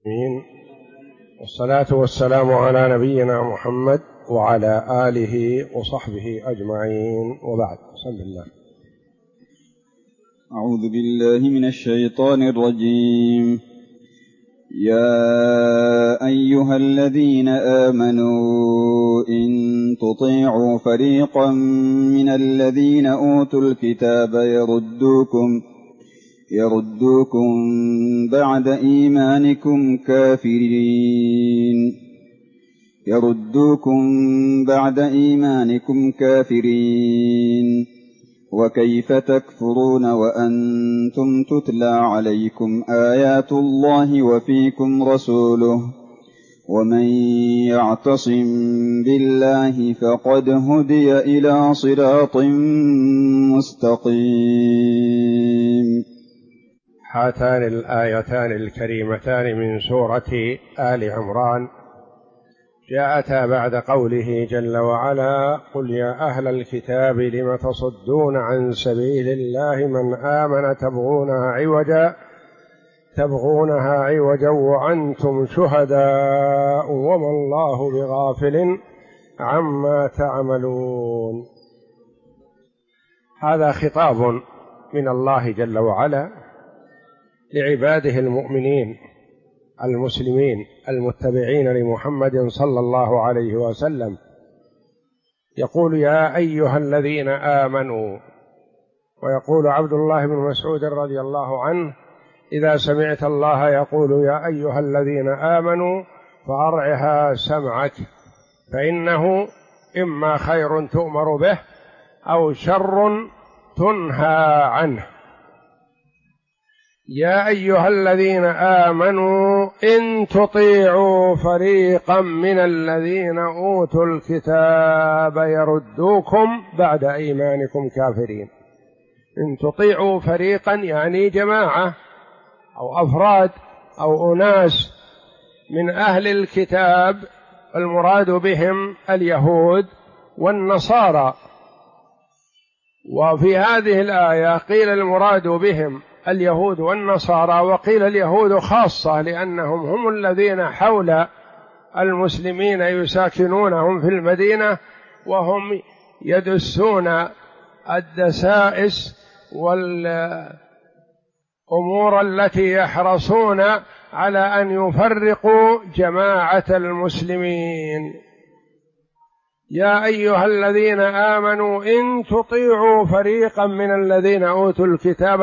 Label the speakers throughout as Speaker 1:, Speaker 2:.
Speaker 1: آمين. والصلاة والسلام على نبينا محمد وعلى آله وصحبه أجمعين، وبعد. بسم الله.
Speaker 2: أعوذ بالله من الشيطان الرجيم. يا أيها الذين آمنوا إن تطيعوا فريقا من الذين أوتوا الكتاب يردوكم بعد إيمانكم كافرين وكيف تكفرون وأنتم تتلى عليكم آيات الله وفيكم رسوله ومن يعتصم بالله فقد هدي إلى صراط مستقيم.
Speaker 1: هاتان الآيتان الكريمتان من سورة آل عمران جاءتا بعد قوله جل وعلا: قل يا أهل الكتاب لم تصدون عن سبيل الله من آمن تبغونها عوجا وأنتم شهداء وما الله بغافل عما تعملون. هذا خطاب من الله جل وعلا لعباده المؤمنين المسلمين المتبعين لمحمد صلى الله عليه وسلم، يقول: يا أيها الذين آمنوا. ويقول عبد الله بن مسعود رضي الله عنه: إذا سمعت الله يقول يا أيها الذين آمنوا فأرعها سمعك، فإنه إما خير تؤمر به أو شر تنهى عنه. يا أيها الذين آمنوا إن تطيعوا فريقا من الذين أوتوا الكتاب يردوكم بعد إيمانكم كافرين. إن تطيعوا فريقا يعني جماعة أو أفراد أو أناس من أهل الكتاب، المراد بهم اليهود والنصارى. وفي هذه الآية قيل المراد بهم اليهود والنصارى، وقيل اليهود خاصة لأنهم هم الذين حول المسلمين يساكنونهم في المدينة، وهم يدسون الدسائس والأمور التي يحرصون على أن يفرقوا جماعة المسلمين. يا أيها الذين آمنوا إن تطيعوا فريقا من الذين أوتوا الكتاب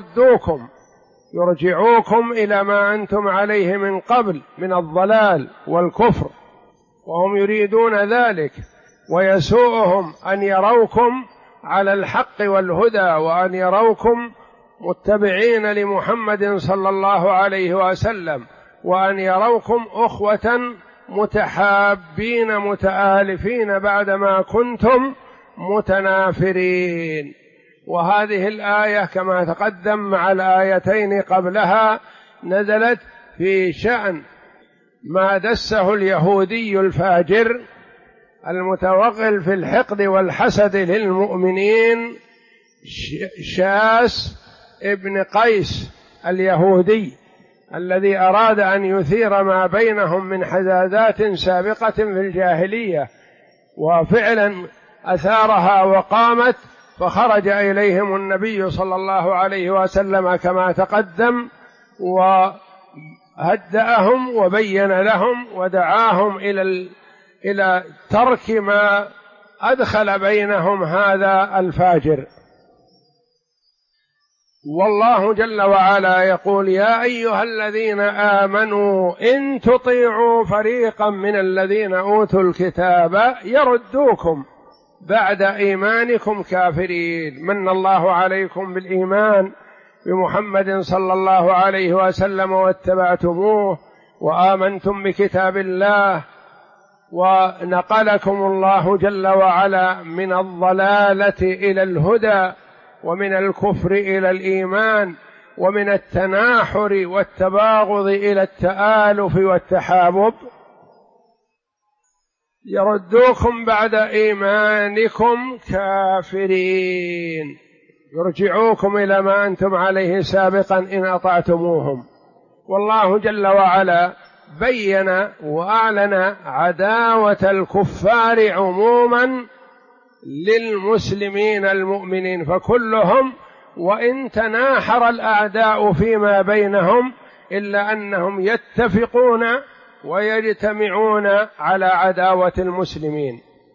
Speaker 1: يرجعوكم إلى ما أنتم عليه من قبل من الضلال والكفر، وهم يريدون ذلك، ويسوءهم أن يروكم على الحق والهدى، وأن يروكم متبعين لمحمد صلى الله عليه وسلم، وأن يروكم أخوة متحابين متآلفين بعدما كنتم متنافرين. وهذه الآية كما تقدم مع الآيتين قبلها نزلت في شأن ما دسه اليهودي الفاجر المتوغل في الحقد والحسد للمؤمنين شاس ابن قيس اليهودي، الذي أراد أن يثير ما بينهم من حداثات سابقة في الجاهلية، وفعلا أثارها وقامت، فخرج إليهم النبي صلى الله عليه وسلم كما تقدم وهدأهم وبين لهم ودعاهم إلى ترك ما أدخل بينهم هذا الفاجر. والله جل وعلا يقول: يا أيها الذين آمنوا إن تطيعوا فريقا من الذين أوتوا الكتاب يردوكم بعد إيمانكم كافرين. من الله عليكم بالإيمان بمحمد صلى الله عليه وسلم واتبعتموه وآمنتم بكتاب الله، ونقلكم الله جل وعلا من الضلالة إلى الهدى، ومن الكفر إلى الإيمان، ومن التناحر والتباغض إلى التآلف والتحابب. يردوكم بعد إيمانكم كافرين، يرجعوكم إلى ما أنتم عليه سابقا إن أطعتموهم، والله جل وعلا بين وأعلن عداوة الكفار عموما للمسلمين المؤمنين، فكلهم وإن تناحر الأعداء فيما بينهم إلا أنهم يتفقون ويجتمعون على عداوة المسلمين.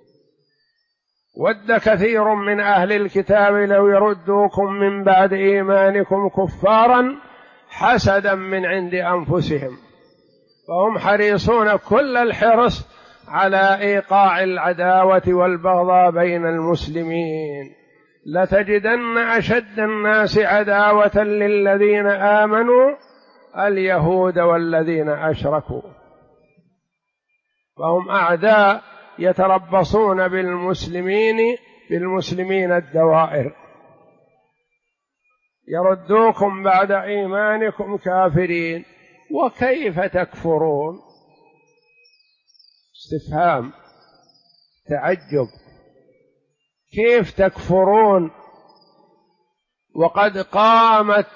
Speaker 1: ود كثير من أهل الكتاب لو يردوكم من بعد إيمانكم كفارا حسدا من عند أنفسهم، فهم حريصون كل الحرص على إيقاع العداوة والبغضاء بين المسلمين. لتجدن أشد الناس عداوة للذين آمنوا اليهود والذين أشركوا، فهم أعداء يتربصون بالمسلمين الدوائر. يردوكم بعد إيمانكم كافرين وكيف تكفرون؟ استفهام تعجب، كيف تكفرون وقد قامت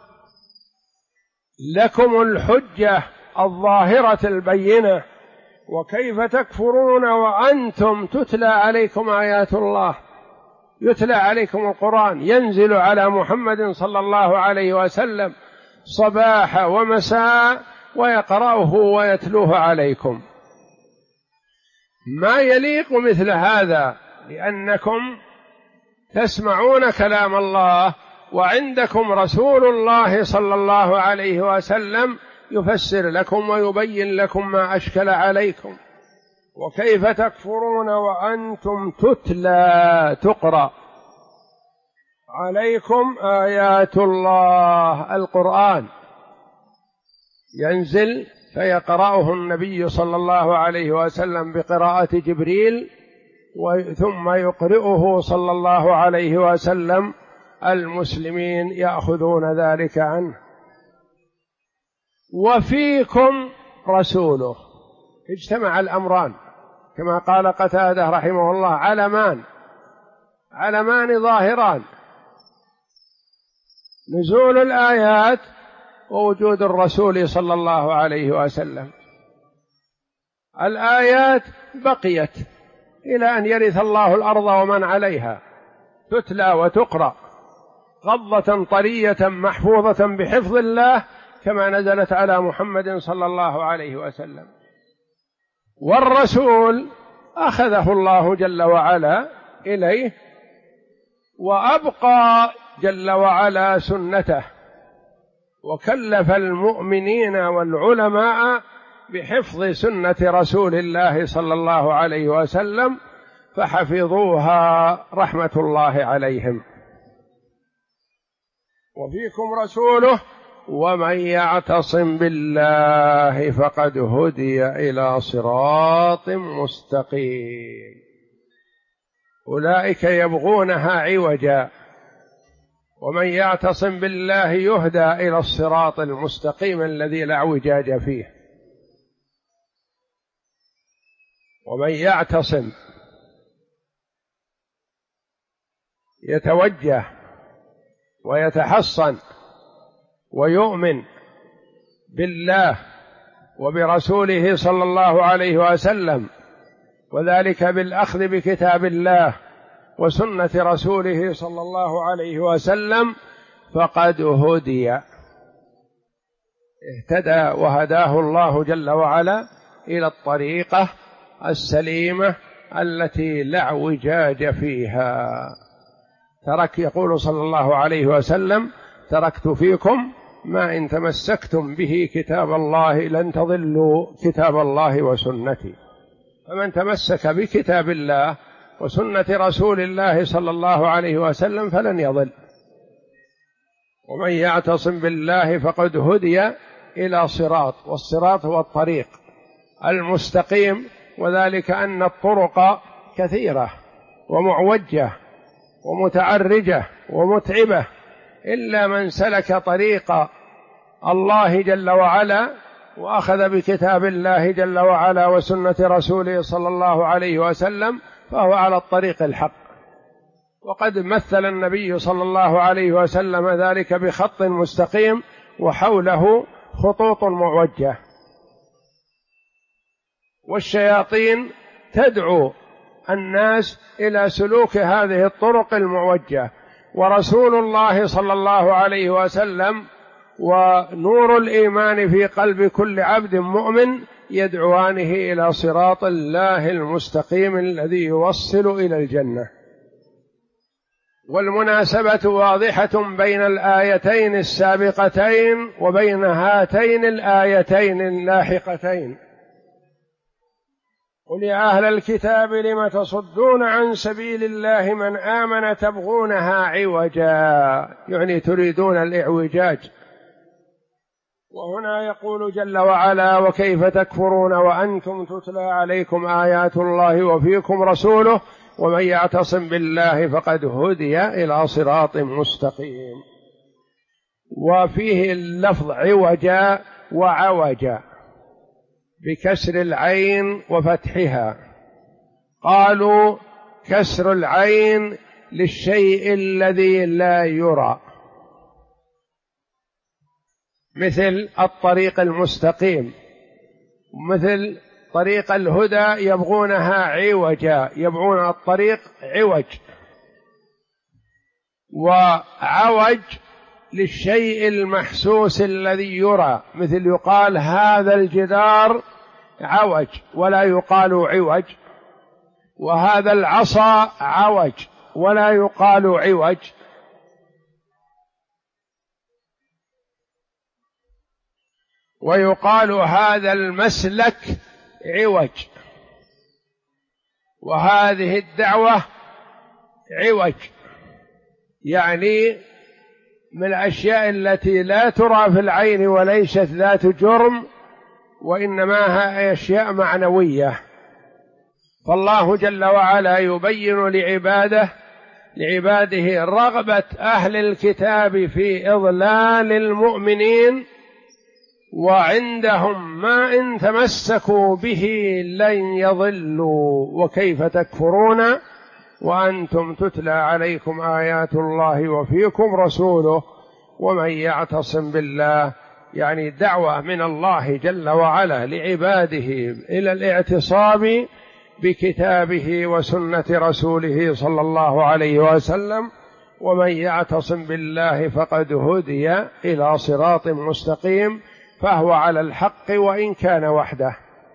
Speaker 1: لكم الحجة الظاهرة البينة؟ وكيف تكفرون وأنتم تتلى عليكم آيات الله، يتلى عليكم القرآن، ينزل على محمد صلى الله عليه وسلم صباح ومساء ويقرأه ويتلوه عليكم؟ ما يليق مثل هذا، لأنكم تسمعون كلام الله وعندكم رسول الله صلى الله عليه وسلم يفسر لكم ويبين لكم ما أشكل عليكم. وكيف تكفرون وأنتم تتلى تقرأ عليكم آيات الله، القرآن ينزل فيقرأه النبي صلى الله عليه وسلم بقراءة جبريل، ثم يقرئه صلى الله عليه وسلم المسلمين يأخذون ذلك عنه. وفيكم رسوله، اجتمع الأمران كما قال قتادة رحمه الله، علمان ظاهران، نزول الآيات ووجود الرسول صلى الله عليه وسلم. الآيات بقيت إلى أن يرث الله الأرض ومن عليها، تتلى وتقرأ غضة طرية محفوظة بحفظ الله كما نزلت على محمد صلى الله عليه وسلم. والرسول أخذه الله جل وعلا إليه وأبقى جل وعلا سنته، وكلف المؤمنين والعلماء بحفظ سنة رسول الله صلى الله عليه وسلم فحفظوها رحمة الله عليهم. وفيكم رسوله ومن يعتصم بالله فقد هدي إلى صراط مستقيم. أولئك يبغونها عوجا، ومن يعتصم بالله يهدى إلى الصراط المستقيم الذي لا اعوجاج فيه. ومن يعتصم يتوجه ويتحصن ويؤمن بالله وبرسوله صلى الله عليه وسلم، وذلك بالأخذ بكتاب الله وسنة رسوله صلى الله عليه وسلم، فقد هدي، اهتدى وهداه الله جل وعلا إلى الطريقة السليمة التي لا اعوجاج فيها. يقول صلى الله عليه وسلم: تركت فيكم ما إن تمسكتم به كتاب الله لن تضلوا كتاب الله وسنتي. فمن تمسك بكتاب الله وسنة رسول الله صلى الله عليه وسلم فلن يضل. ومن يعتصم بالله فقد هدي إلى صراط، والصراط هو الطريق المستقيم، وذلك أن الطرق كثيرة ومعوجة ومتعرجة ومتعبة، إلا من سلك طريق الله جل وعلا وأخذ بكتاب الله جل وعلا وسنة رسوله صلى الله عليه وسلم فهو على الطريق الحق. وقد مثل النبي صلى الله عليه وسلم ذلك بخط مستقيم وحوله خطوط موجهة، والشياطين تدعو الناس إلى سلوك هذه الطرق الموجهة، ورسول الله صلى الله عليه وسلم ونور الإيمان في قلب كل عبد مؤمن يدعوانه إلى صراط الله المستقيم الذي يوصل إلى الجنة. والمناسبة واضحة بين الآيتين السابقتين وبين هاتين الآيتين اللاحقتين. قل يا أهل الكتاب لم تصدون عن سبيل الله من آمن تبغونها عوجا، يعني تريدون الإعوجاج. وهنا يقول جل وعلا وكيف تكفرون وأنتم تتلى عليكم آيات الله وفيكم رسوله ومن يعتصم بالله فقد هدي إلى صراط مستقيم. وفيه اللفظ عوجا وعوجا بكسر العين وفتحها، قالوا كسر العين للشيء الذي لا يرى، مثل الطريق المستقيم، مثل طريق الهدى يبغونها عوجا، يبغون الطريق عوج. وعوج للشيء المحسوس الذي يرى، مثل يقال هذا الجدار عوج ولا يقال عوج، وهذا العصا عوج ولا يقال عوج. ويقال هذا المسلك عوج، وهذه الدعوة عوج، يعني من الأشياء التي لا ترى في العين وليست ذات جرم، وإنما هي أشياء معنوية. فالله جل وعلا يبين لعباده رغبة أهل الكتاب في إضلال المؤمنين، وعندهم ما إن تمسكوا به لن يضلوا. وكيف تكفرون وأنتم تتلى عليكم آيات الله وفيكم رسوله ومن يعتصم بالله، يعني دعوة من الله جل وعلا لعباده إلى الاعتصام بكتابه وسنة رسوله صلى الله عليه وسلم، ومن يعتصم بالله فقد هدي إلى صراط مستقيم، فهو على الحق وإن كان وحده.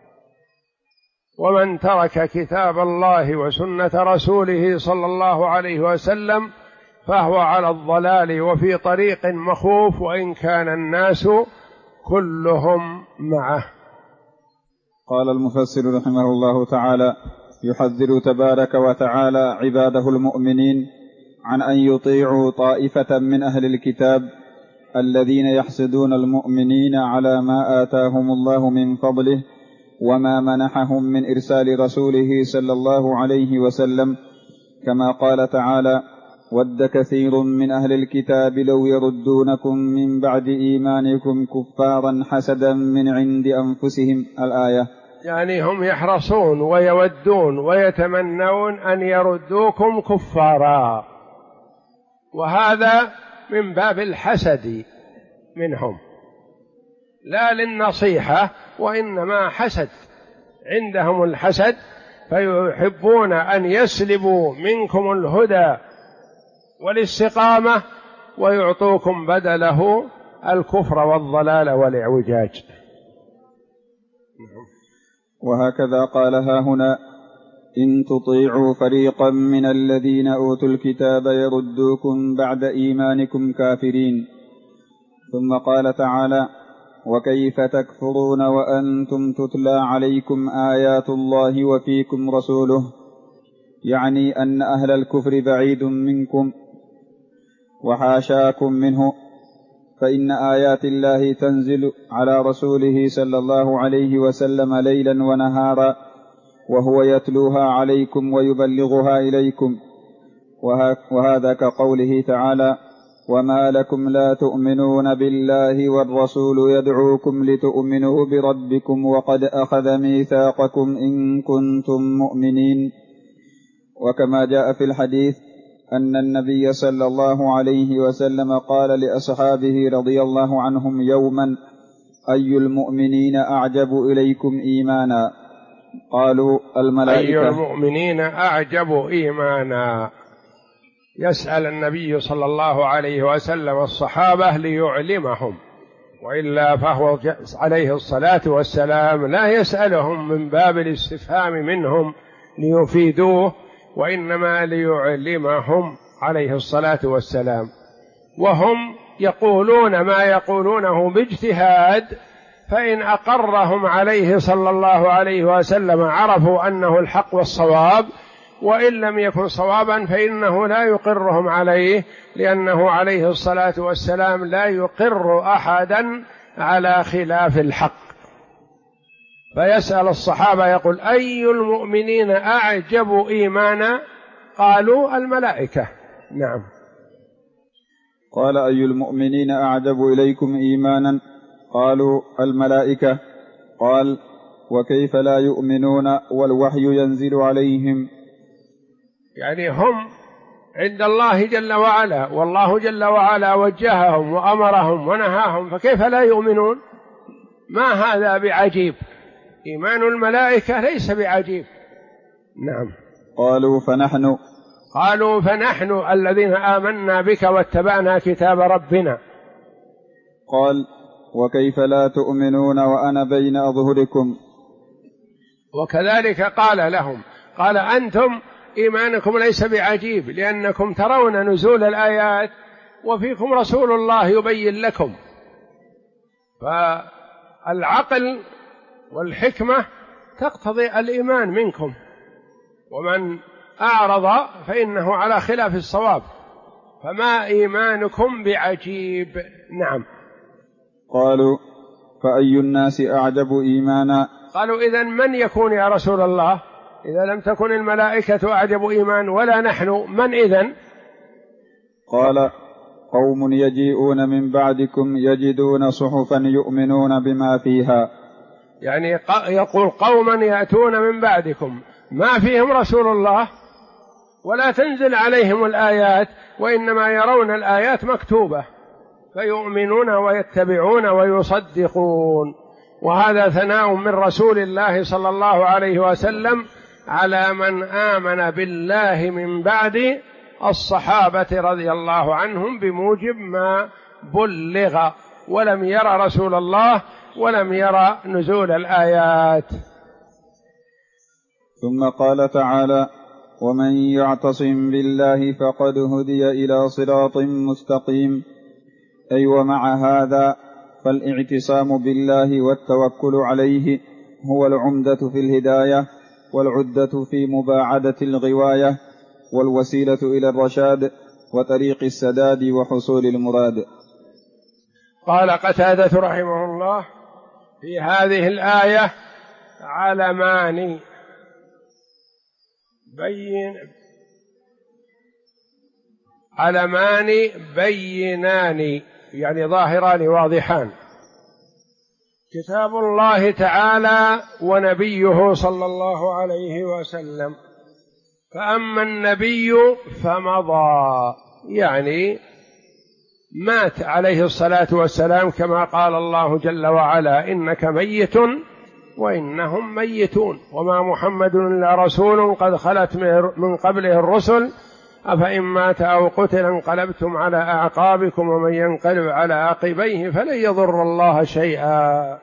Speaker 1: ومن ترك كتاب الله وسنة رسوله صلى الله عليه وسلم فهو على الضلال وفي طريق مخوف وإن كان الناس كلهم معه.
Speaker 2: قال المفسر رحمه الله تعالى: يحذر تبارك وتعالى عباده المؤمنين عن أن يطيعوا طائفة من أهل الكتاب الذين يحسدون المؤمنين على ما آتاهم الله من فضله وما منحهم من إرسال رسوله صلى الله عليه وسلم، كما قال تعالى: ود كثير من أهل الكتاب لو يردونكم من بعد إيمانكم كفارا حسدا من عند أنفسهم، الآية.
Speaker 1: يعني هم يحرصون ويودون ويتمنون أن يردوكم كفارا، وهذا من باب الحسد منهم، لا للنصيحة وإنما حسد، عندهم الحسد، فيحبون أن يسلبوا منكم الهدى والاستقامة ويعطوكم بدله الكفر والضلال والإعوجاج.
Speaker 2: وهكذا قال هنا: إن تطيعوا فريقا من الذين أوتوا الكتاب يردوكم بعد إيمانكم كافرين. ثم قال تعالى: وكيف تكفرون وأنتم تتلى عليكم آيات الله وفيكم رسوله، يعني أن أهل الكفر بعيد منكم وحاشاكم منه، فإن آيات الله تنزل على رسوله صلى الله عليه وسلم ليلا ونهارا وهو يتلوها عليكم ويبلغها إليكم. وهذا كقوله تعالى: وما لكم لا تؤمنون بالله والرسول يدعوكم لتؤمنوا بربكم وقد أخذ ميثاقكم إن كنتم مؤمنين. وكما جاء في الحديث أن النبي صلى الله عليه وسلم قال لأصحابه رضي الله عنهم يوما: أي المؤمنين أعجب إليكم إيمانا؟ قالوا الملائكة.
Speaker 1: أي المؤمنين أعجب إيمانا، يسأل النبي صلى الله عليه وسلم الصحابة ليعلمهم، وإلا فهو عليه الصلاة والسلام لا يسألهم من باب الاستفهام منهم ليفيدوه، وإنما ليعلمهم عليه الصلاة والسلام، وهم يقولون ما يقولونه باجتهاد، فإن أقرهم عليه صلى الله عليه وسلم عرفوا أنه الحق والصواب، وإن لم يكن صوابا فإنه لا يقرهم عليه، لأنه عليه الصلاة والسلام لا يقر أحدا على خلاف الحق. فيسأل الصحابة يقول أي المؤمنين أعجب إيمانا؟ قالوا الملائكة. نعم.
Speaker 2: قال أي المؤمنين أعجب إليكم إيمانا؟ قالوا الملائكة. قال وكيف لا يؤمنون والوحي ينزل عليهم؟
Speaker 1: يعني هم عند الله جل وعلا، والله جل وعلا وجههم وأمرهم ونهاهم، فكيف لا يؤمنون؟ ما هذا بعجيب، إيمان الملائكة ليس بعجيب. نعم. قالوا فنحن الذين آمنا بك واتبعنا كتاب ربنا.
Speaker 2: قال وكيف لا تؤمنون وأنا بين أظهركم؟
Speaker 1: وكذلك قال لهم، قال أنتم إيمانكم ليس بعجيب، لأنكم ترون نزول الآيات وفيكم رسول الله يبين لكم، فالعقل والحكمة تقتضي الإيمان منكم، ومن أعرض فإنه على خلاف الصواب، فما إيمانكم بعجيب. نعم.
Speaker 2: قالوا فأي الناس أعجب إيمانا؟
Speaker 1: قالوا إذن من يكون يا رسول الله؟ إذا لم تكن الملائكة أعجب إيمان ولا نحن، من إذن؟
Speaker 2: قال قوم يجيئون من بعدكم يجدون صحفا يؤمنون بما فيها.
Speaker 1: يعني يقول قوما يأتون من بعدكم ما فيهم رسول الله ولا تنزل عليهم الآيات، وإنما يرون الآيات مكتوبة فيؤمنون ويتبعون ويصدقون. وهذا ثناء من رسول الله صلى الله عليه وسلم على من آمن بالله من بعد الصحابة رضي الله عنهم بموجب ما بلغ، ولم يرى رسول الله ولم يرى نزول الآيات.
Speaker 2: ثم قال تعالى ومن يعتصم بالله فقد هدي إلى صراط مستقيم. أي ومع هذا فالاعتصام بالله والتوكل عليه هو العمدة في الهداية والعدة في مباعدة الغواية والوسيلة إلى الرشاد وطريق السداد وحصول المراد.
Speaker 1: قال قتادة رحمه الله في هذه الآية علمان بينان، يعني ظاهران واضحان، كتاب الله تعالى ونبيه صلى الله عليه وسلم. فأما النبي فمضى، يعني مات عليه الصلاة والسلام، كما قال الله جل وعلا إنك ميت وإنهم ميتون وما محمد إلا رسول قد خلت من قبله الرسل أفإن مات أو قتل انقلبتم على أعقابكم ومن ينقلب على عقبيه فلن يضر الله شيئا.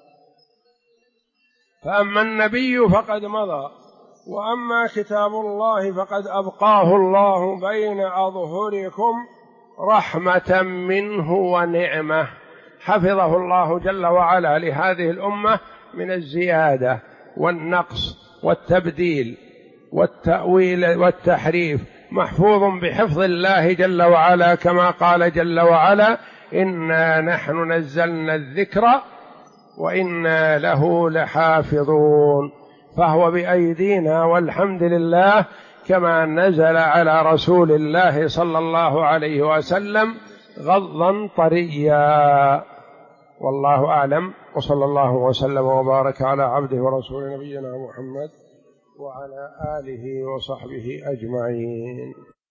Speaker 1: فأما النبي فقد مضى، وأما كتاب الله فقد أبقاه الله بين أظهركم رحمة منه ونعمة، حفظه الله جل وعلا لهذه الأمة من الزيادة والنقص والتبديل والتأويل والتحريف، محفوظ بحفظ الله جل وعلا، كما قال جل وعلا إنا نحن نزلنا الذكر وإنا له لحافظون. فهو بأيدينا والحمد لله، كما نزل على رسول الله صلى الله عليه وسلم غضا طريا. والله أعلم، وصلى الله وسلم وبارك على عبده ورسول نبينا محمد وعلى آله وصحبه أجمعين.